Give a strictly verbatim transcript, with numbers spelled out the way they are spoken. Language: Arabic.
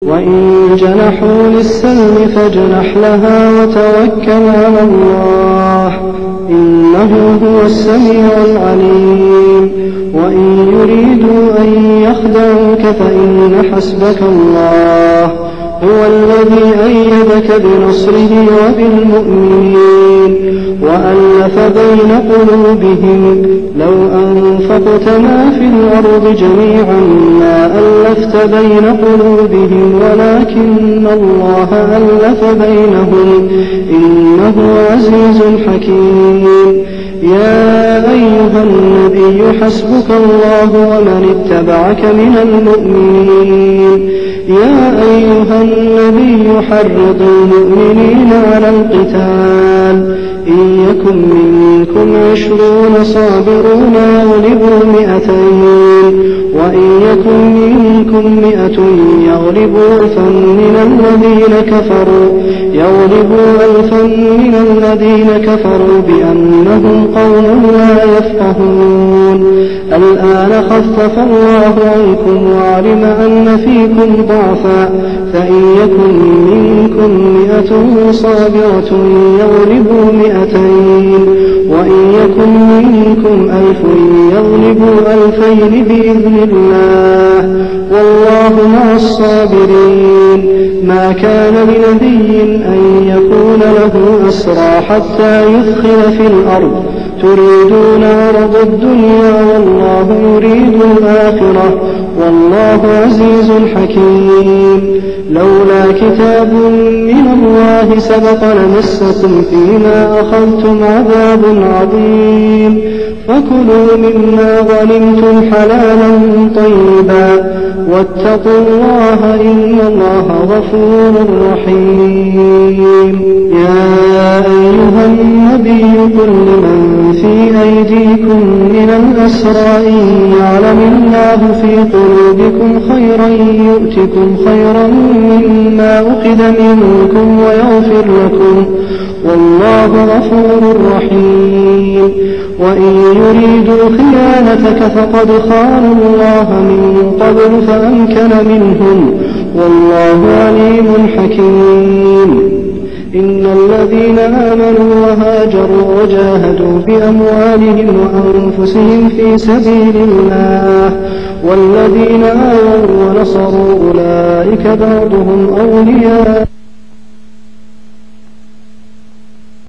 وإن جنحوا للسلم فاجنح لها وتوكل على الله إنه هو السميع العليم. وإن يريدوا أن يخدعوك فإن حسبك الله هو الذي أيدك بنصره وبالمؤمنين وألف بين قلوبهم لو أنفقت ما في الأرض جميعا ما ألفت بين قلوبهم ولكن الله ألف بينهم إنه عزيز حكيم. يا أيها النبي حسبك الله ومن اتبعك من المؤمنين. يا أيها النبي حرض المؤمنين على القتال إن يكن منكم عشرون صابرون يغلبوا مئتين وإن يكن منكم مئة يغلبوا ألفا من الذين كفروا يغلبوا ألفا من الذين كفروا بأنهم قوم لا يفقهون. الآن خفف الله عنكم وعلم أن فيكم ضعفا فإن يكن منكم مئة صابرة يغلبوا مئتين وإن يكن منكم ألف يغلبوا ألفين بإذن الله والله مع الصابرين. ما كان لنبي أن يكون له أسرى حتى يثخن في الأرض تريدون عرض الدنيا والله يريد الآخرة والله عزيز حكيم. لولا كتاب من الله سبق لمسكم فيما أخذتم عذاب عظيم فكلوا مما غنمتم حلالا طيبا واتقوا الله إن الله غفور رحيم. يا أيها النبي قل لمن في أيديكم من الأسرى إن يعلم الله في قلوبكم خيرا يؤتكم خيرا مما أخذ منكم ويغفر لكم والله غفور رحيم. وإن يريدوا خيانتك فقد خانوا الله من قبل فأمكن منهم والله عليم حكيم. إن الذين آمنوا وهاجروا وجاهدوا بأموالهم وأنفسهم في سبيل الله والذين آووا ونصروا أولئك بعضهم أولياء